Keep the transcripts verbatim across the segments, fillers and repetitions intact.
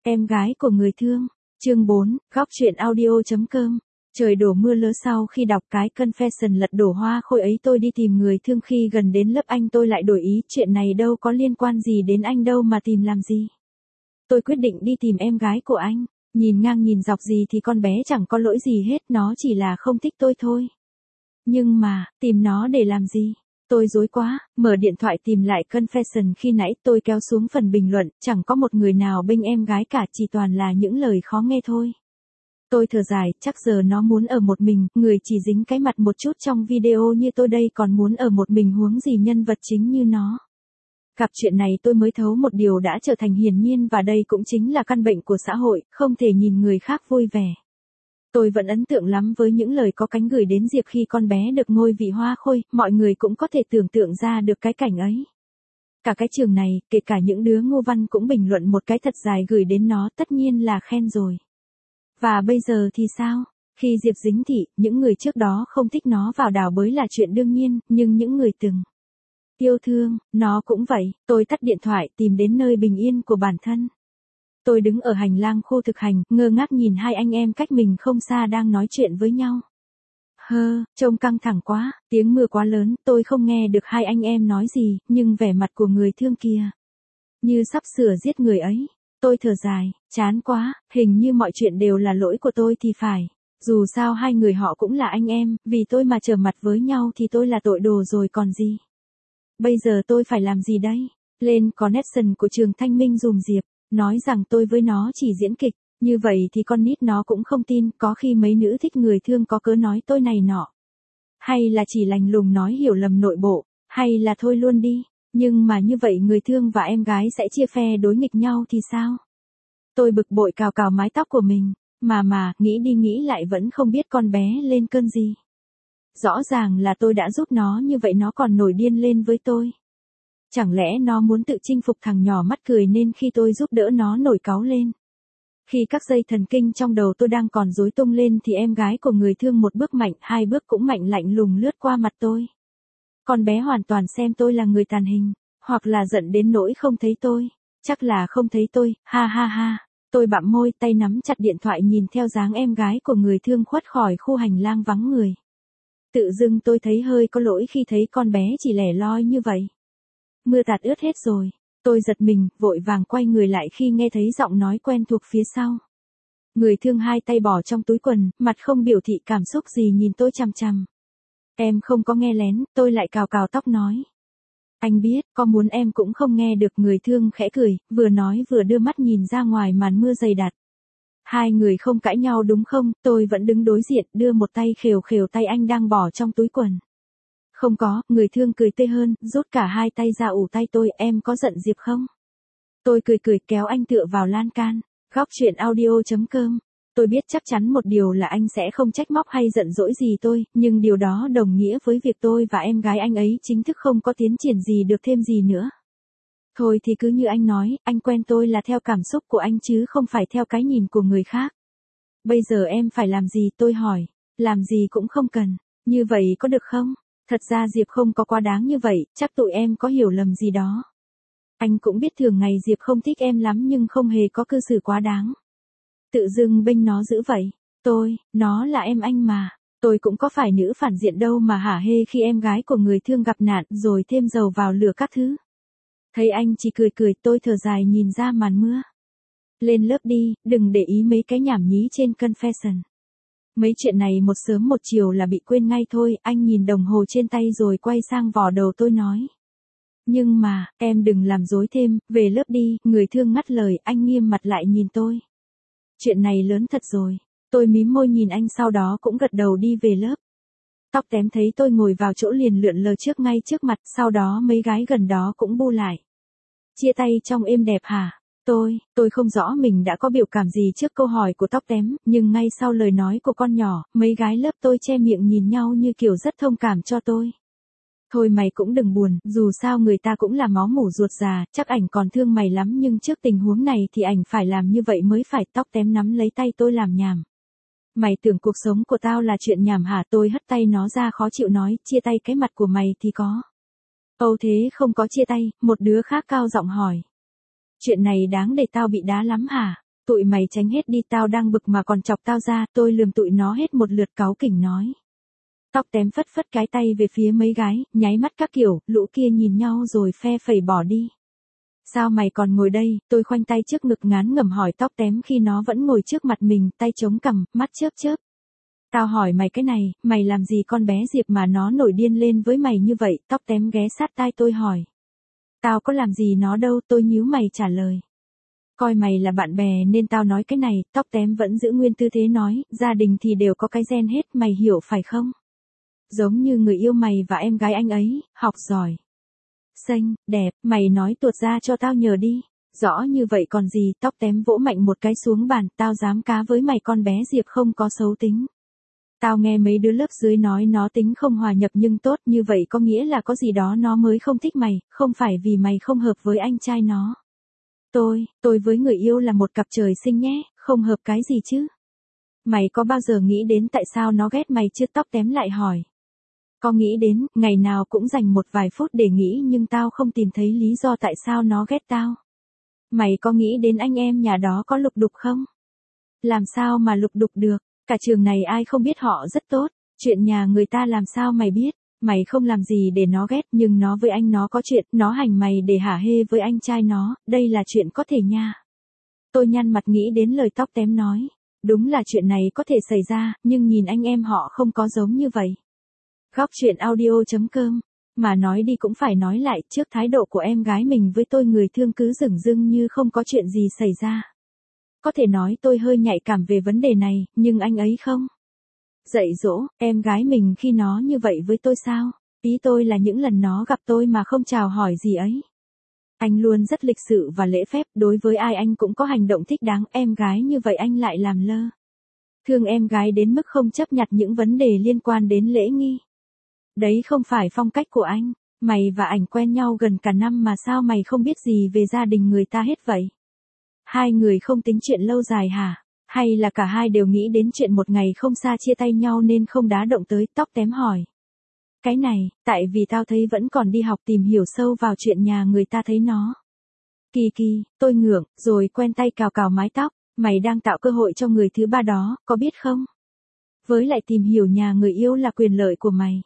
Em gái của người thương. Chương bốn, góc truyện audio chấm com. Trời đổ mưa lớn sau khi đọc cái confession lật đổ hoa khôi ấy tôi đi tìm người thương khi gần đến lớp anh tôi lại đổi ý chuyện này đâu có liên quan gì đến anh đâu mà tìm làm gì. Tôi quyết định đi tìm em gái của anh, nhìn ngang nhìn dọc gì thì con bé chẳng có lỗi gì hết, nó chỉ là không thích tôi thôi. Nhưng mà, tìm nó để làm gì? Tôi rối quá, mở điện thoại tìm lại confession khi nãy tôi kéo xuống phần bình luận, chẳng có một người nào bênh em gái cả, chỉ toàn là những lời khó nghe thôi. Tôi thở dài, chắc giờ nó muốn ở một mình, người chỉ dính cái mặt một chút trong video như tôi đây còn muốn ở một mình huống gì nhân vật chính như nó. Gặp chuyện này tôi mới thấu một điều đã trở thành hiển nhiên và đây cũng chính là căn bệnh của xã hội, không thể nhìn người khác vui vẻ. Tôi vẫn ấn tượng lắm với những lời có cánh gửi đến Diệp khi con bé được ngôi vị hoa khôi, mọi người cũng có thể tưởng tượng ra được cái cảnh ấy. Cả cái trường này, kể cả những đứa ngu văn cũng bình luận một cái thật dài gửi đến nó, tất nhiên là khen rồi. Và bây giờ thì sao? Khi Diệp dính thị, những người trước đó không thích nó vào đào bới là chuyện đương nhiên, nhưng những người từng yêu thương, nó cũng vậy. Tôi tắt điện thoại tìm đến nơi bình yên của bản thân. Tôi đứng ở hành lang khu thực hành, ngơ ngác nhìn hai anh em cách mình không xa đang nói chuyện với nhau. Hơ, trông căng thẳng quá, tiếng mưa quá lớn, tôi không nghe được hai anh em nói gì, nhưng vẻ mặt của người thương kia như sắp sửa giết người ấy. Tôi thở dài, chán quá, hình như mọi chuyện đều là lỗi của tôi thì phải. Dù sao hai người họ cũng là anh em, vì tôi mà trở mặt với nhau thì tôi là tội đồ rồi còn gì. Bây giờ tôi phải làm gì đây? Lên connection của trường Thanh Minh dùm Diệp, nói rằng tôi với nó chỉ diễn kịch, như vậy thì con nít nó cũng không tin, có khi mấy nữ thích người thương có cớ nói tôi này nọ. Hay là chỉ lành lùng nói hiểu lầm nội bộ, hay là thôi luôn đi, nhưng mà như vậy người thương và em gái sẽ chia phe đối nghịch nhau thì sao? Tôi bực bội cào cào mái tóc của mình, mà mà, nghĩ đi nghĩ lại vẫn không biết con bé lên cơn gì. Rõ ràng là tôi đã giúp nó như vậy nó còn nổi điên lên với tôi. Chẳng lẽ nó muốn tự chinh phục thằng nhỏ mắt cười nên khi tôi giúp đỡ nó nổi cáu lên. Khi các dây thần kinh trong đầu tôi đang còn rối tung lên thì em gái của người thương một bước mạnh, hai bước cũng mạnh lạnh lùng lướt qua mặt tôi. Con bé hoàn toàn xem tôi là người tàn hình, hoặc là giận đến nỗi không thấy tôi. Chắc là không thấy tôi, ha ha ha. Tôi bặm môi, tay nắm chặt điện thoại nhìn theo dáng em gái của người thương khuất khỏi khu hành lang vắng người. Tự dưng tôi thấy hơi có lỗi khi thấy con bé chỉ lẻ loi như vậy. Mưa tạt ướt hết rồi. Tôi giật mình, vội vàng quay người lại khi nghe thấy giọng nói quen thuộc phía sau. Người thương hai tay bỏ trong túi quần, mặt không biểu thị cảm xúc gì nhìn tôi chằm chằm. Em không có nghe lén, tôi lại cào cào tóc nói. Anh biết, có muốn em cũng không nghe được. Người thương khẽ cười, vừa nói vừa đưa mắt nhìn ra ngoài màn mưa dày đặc. Hai người không cãi nhau đúng không? Tôi vẫn đứng đối diện, đưa một tay khều khều tay anh đang bỏ trong túi quần. Không có, người thương cười tươi hơn, rút cả hai tay ra ủ tay tôi, em có giận Diệp không? Tôi cười cười kéo anh tựa vào lan can. Góc truyện audio chấm com. Tôi biết chắc chắn một điều là anh sẽ không trách móc hay giận dỗi gì tôi, nhưng điều đó đồng nghĩa với việc tôi và em gái anh ấy chính thức không có tiến triển gì được thêm gì nữa. Thôi thì cứ như anh nói, anh quen tôi là theo cảm xúc của anh chứ không phải theo cái nhìn của người khác. Bây giờ em phải làm gì tôi hỏi, làm gì cũng không cần, như vậy có được không? Thật ra Diệp không có quá đáng như vậy, chắc tụi em có hiểu lầm gì đó. Anh cũng biết thường ngày Diệp không thích em lắm nhưng không hề có cư xử quá đáng. Tự dưng bênh nó dữ vậy. Tôi, nó là em anh mà. Tôi cũng có phải nữ phản diện đâu mà hả hê khi em gái của người thương gặp nạn rồi thêm dầu vào lửa các thứ. Thấy anh chỉ cười cười, tôi thở dài nhìn ra màn mưa. Lên lớp đi, đừng để ý mấy cái nhảm nhí trên confession. Mấy chuyện này một sớm một chiều là bị quên ngay thôi. Anh nhìn đồng hồ trên tay rồi quay sang vò đầu tôi nói. Nhưng mà, em đừng làm dối thêm, về lớp đi. Người thương ngắt lời, anh nghiêm mặt lại nhìn tôi. Chuyện này lớn thật rồi. Tôi mím môi nhìn anh sau đó cũng gật đầu đi về lớp. Tóc tém thấy tôi ngồi vào chỗ liền lượn lờ trước ngay trước mặt, sau đó mấy gái gần đó cũng bu lại. Chia tay trong êm đẹp hả? Tôi, tôi không rõ mình đã có biểu cảm gì trước câu hỏi của tóc tém, nhưng ngay sau lời nói của con nhỏ, mấy gái lớp tôi che miệng nhìn nhau như kiểu rất thông cảm cho tôi. Thôi mày cũng đừng buồn, dù sao người ta cũng là máu mủ ruột già, chắc ảnh còn thương mày lắm nhưng trước tình huống này thì ảnh phải làm như vậy mới phải. Tóc tém nắm lấy tay tôi làm nhảm. Mày tưởng cuộc sống của tao là chuyện nhảm hả? Tôi hất tay nó ra khó chịu nói, chia tay cái mặt của mày thì có. Âu thế không có chia tay, một đứa khác cao giọng hỏi. Chuyện này đáng để tao bị đá lắm hả? Tụi mày tránh hết đi, tao đang bực mà còn chọc tao ra, tôi lườm tụi nó hết một lượt cáu kỉnh nói. Tóc tém phất phất cái tay về phía mấy gái, nháy mắt các kiểu, lũ kia nhìn nhau rồi phe phẩy bỏ đi. Sao mày còn ngồi đây, tôi khoanh tay trước ngực ngán ngẩm hỏi tóc tém khi nó vẫn ngồi trước mặt mình, tay chống cằm, mắt chớp chớp. Tao hỏi mày cái này, mày làm gì con bé Diệp mà nó nổi điên lên với mày như vậy, tóc tém ghé sát tai tôi hỏi. Tao có làm gì nó đâu, tôi nhíu mày trả lời. Coi mày là bạn bè nên tao nói cái này, tóc tém vẫn giữ nguyên tư thế nói, gia đình thì đều có cái gen hết, mày hiểu phải không? Giống như người yêu mày và em gái anh ấy, học giỏi. Xinh, đẹp, mày nói tuột ra cho tao nhờ đi. Rõ như vậy còn gì, tóc tém vỗ mạnh một cái xuống bàn, tao dám cá với mày con bé Diệp không có xấu tính. Tao nghe mấy đứa lớp dưới nói nó tính không hòa nhập nhưng tốt, như vậy có nghĩa là có gì đó nó mới không thích mày, không phải vì mày không hợp với anh trai nó. Tôi, tôi với người yêu là một cặp trời sinh nhé, không hợp cái gì chứ. Mày có bao giờ nghĩ đến tại sao nó ghét mày chưa, tóc tém lại hỏi. Có nghĩ đến, ngày nào cũng dành một vài phút để nghĩ nhưng tao không tìm thấy lý do tại sao nó ghét tao. Mày có nghĩ đến anh em nhà đó có lục đục không? Làm sao mà lục đục được, cả trường này ai không biết họ rất tốt, chuyện nhà người ta làm sao mày biết, mày không làm gì để nó ghét nhưng nó với anh nó có chuyện, nó hành mày để hả hê với anh trai nó, đây là chuyện có thể nha. Tôi nhăn mặt nghĩ đến lời tóc tém nói, đúng là chuyện này có thể xảy ra, nhưng nhìn anh em họ không có giống như vậy. Góc truyện audio chấm com, mà nói đi cũng phải nói lại, trước thái độ của em gái mình với tôi người thương cứ dửng dưng như không có chuyện gì xảy ra. Có thể nói tôi hơi nhạy cảm về vấn đề này, nhưng anh ấy không. Dạy dỗ, em gái mình khi nó như vậy với tôi sao? Ý tôi là những lần nó gặp tôi mà không chào hỏi gì ấy. Anh luôn rất lịch sự và lễ phép, đối với ai anh cũng có hành động thích đáng, em gái như vậy anh lại làm lơ. Thương em gái đến mức không chấp nhặt những vấn đề liên quan đến lễ nghi. Đấy không phải phong cách của anh, mày và ảnh quen nhau gần cả năm mà sao mày không biết gì về gia đình người ta hết vậy? Hai người không tính chuyện lâu dài hả? Hay là cả hai đều nghĩ đến chuyện một ngày không xa chia tay nhau nên không đá động tới, tóc tém hỏi. Cái này, tại vì tao thấy vẫn còn đi học tìm hiểu sâu vào chuyện nhà người ta thấy nó. Kỳ kỳ, tôi ngượng, rồi quen tay cào cào mái tóc, mày đang tạo cơ hội cho người thứ ba đó, có biết không? Với lại tìm hiểu nhà người yêu là quyền lợi của mày.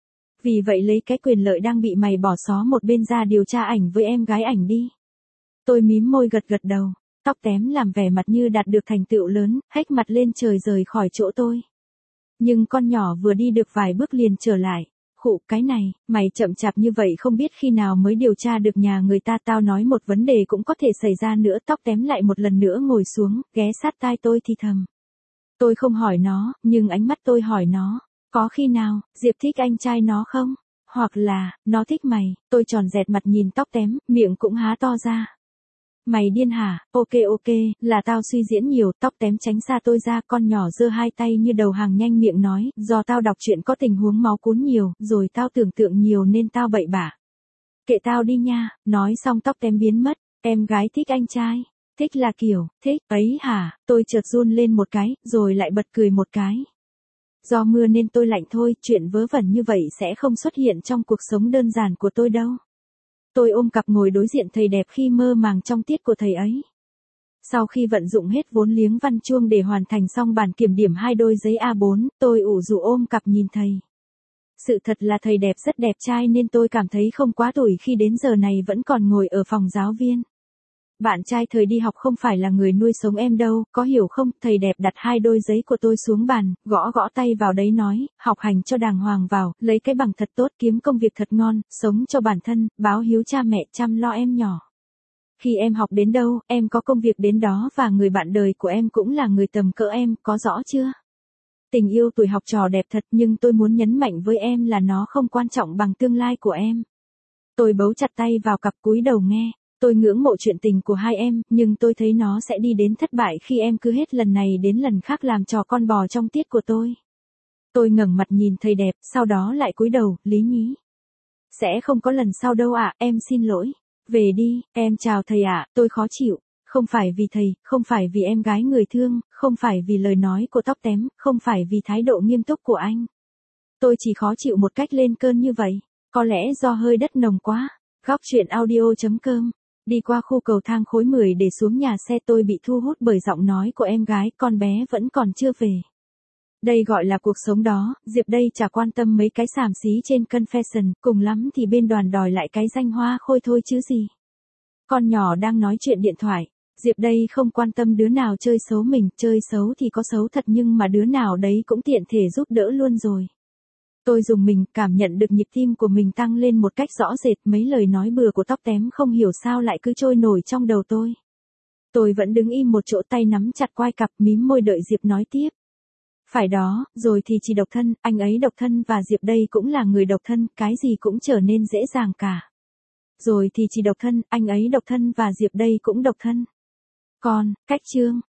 Vì vậy lấy cái quyền lợi đang bị mày bỏ xó một bên ra điều tra ảnh với em gái ảnh đi. Tôi mím môi gật gật đầu, tóc tém làm vẻ mặt như đạt được thành tựu lớn, hét mặt lên trời rời khỏi chỗ tôi. Nhưng con nhỏ vừa đi được vài bước liền trở lại. Khụ, cái này, mày chậm chạp như vậy không biết khi nào mới điều tra được nhà người ta, tao nói một vấn đề cũng có thể xảy ra nữa, tóc tém lại một lần nữa ngồi xuống, ghé sát tai tôi thì thầm. Tôi không hỏi nó, nhưng ánh mắt tôi hỏi nó, có khi nào, Diệp thích anh trai nó không? Hoặc là, nó thích mày, tôi tròn dẹt mặt nhìn tóc tém, miệng cũng há to ra. Mày điên hả, ok ok, là tao suy diễn nhiều, tóc tém tránh xa tôi ra, con nhỏ giơ hai tay như đầu hàng nhanh miệng nói, do tao đọc chuyện có tình huống máu cuốn nhiều, rồi tao tưởng tượng nhiều nên tao bậy bạ. Kệ tao đi nha, nói xong tóc tém biến mất, em gái thích anh trai, thích là kiểu, thích, ấy hả, tôi chợt run lên một cái, rồi lại bật cười một cái. Do mưa nên tôi lạnh thôi, chuyện vớ vẩn như vậy sẽ không xuất hiện trong cuộc sống đơn giản của tôi đâu. Tôi ôm cặp ngồi đối diện thầy đẹp khi mơ màng trong tiết của thầy ấy. Sau khi vận dụng hết vốn liếng văn chuông để hoàn thành xong bản kiểm điểm hai đôi giấy a bốn, tôi ủ rũ ôm cặp nhìn thầy. Sự thật là thầy đẹp rất đẹp trai nên tôi cảm thấy không quá tủi khi đến giờ này vẫn còn ngồi ở phòng giáo viên. Bạn trai thời đi học không phải là người nuôi sống em đâu, có hiểu không? Thầy đẹp đặt hai đôi giấy của tôi xuống bàn, gõ gõ tay vào đấy nói, học hành cho đàng hoàng vào, lấy cái bằng thật tốt, kiếm công việc thật ngon, sống cho bản thân, báo hiếu cha mẹ, chăm lo em nhỏ. Khi em học đến đâu, em có công việc đến đó và người bạn đời của em cũng là người tầm cỡ em, có rõ chưa? Tình yêu tuổi học trò đẹp thật nhưng tôi muốn nhấn mạnh với em là nó không quan trọng bằng tương lai của em. Tôi bấu chặt tay vào cặp cúi đầu nghe. Tôi ngưỡng mộ chuyện tình của hai em, nhưng tôi thấy nó sẽ đi đến thất bại khi em cứ hết lần này đến lần khác làm trò con bò trong tiết của tôi. Tôi ngẩng mặt nhìn thầy đẹp, sau đó lại cúi đầu, lý nhí. Sẽ không có lần sau đâu ạ, em xin lỗi. Về đi, em chào thầy ạ, tôi khó chịu. Không phải vì thầy, không phải vì em gái người thương, không phải vì lời nói của tóc tém, không phải vì thái độ nghiêm túc của anh. Tôi chỉ khó chịu một cách lên cơn như vậy, có lẽ do hơi đất nồng quá. Góc truyện audio chấm com Đi qua khu cầu thang khối mười để xuống nhà xe tôi bị thu hút bởi giọng nói của em gái, con bé vẫn còn chưa về. Đây gọi là cuộc sống đó, Diệp đây chả quan tâm mấy cái xàm xí trên Confession, cùng lắm thì bên đoàn đòi lại cái danh hoa khôi thôi chứ gì. Con nhỏ đang nói chuyện điện thoại, Diệp đây không quan tâm đứa nào chơi xấu mình, chơi xấu thì có xấu thật nhưng mà đứa nào đấy cũng tiện thể giúp đỡ luôn rồi. Tôi dùng mình, cảm nhận được nhịp tim của mình tăng lên một cách rõ rệt, mấy lời nói bừa của tóc tém không hiểu sao lại cứ trôi nổi trong đầu tôi. Tôi vẫn đứng im một chỗ, tay nắm chặt quai cặp, mím môi đợi Diệp nói tiếp. Phải đó, rồi thì chỉ độc thân, anh ấy độc thân và Diệp đây cũng là người độc thân, cái gì cũng trở nên dễ dàng cả. Rồi thì chỉ độc thân, anh ấy độc thân và Diệp đây cũng độc thân. Còn, cách chương.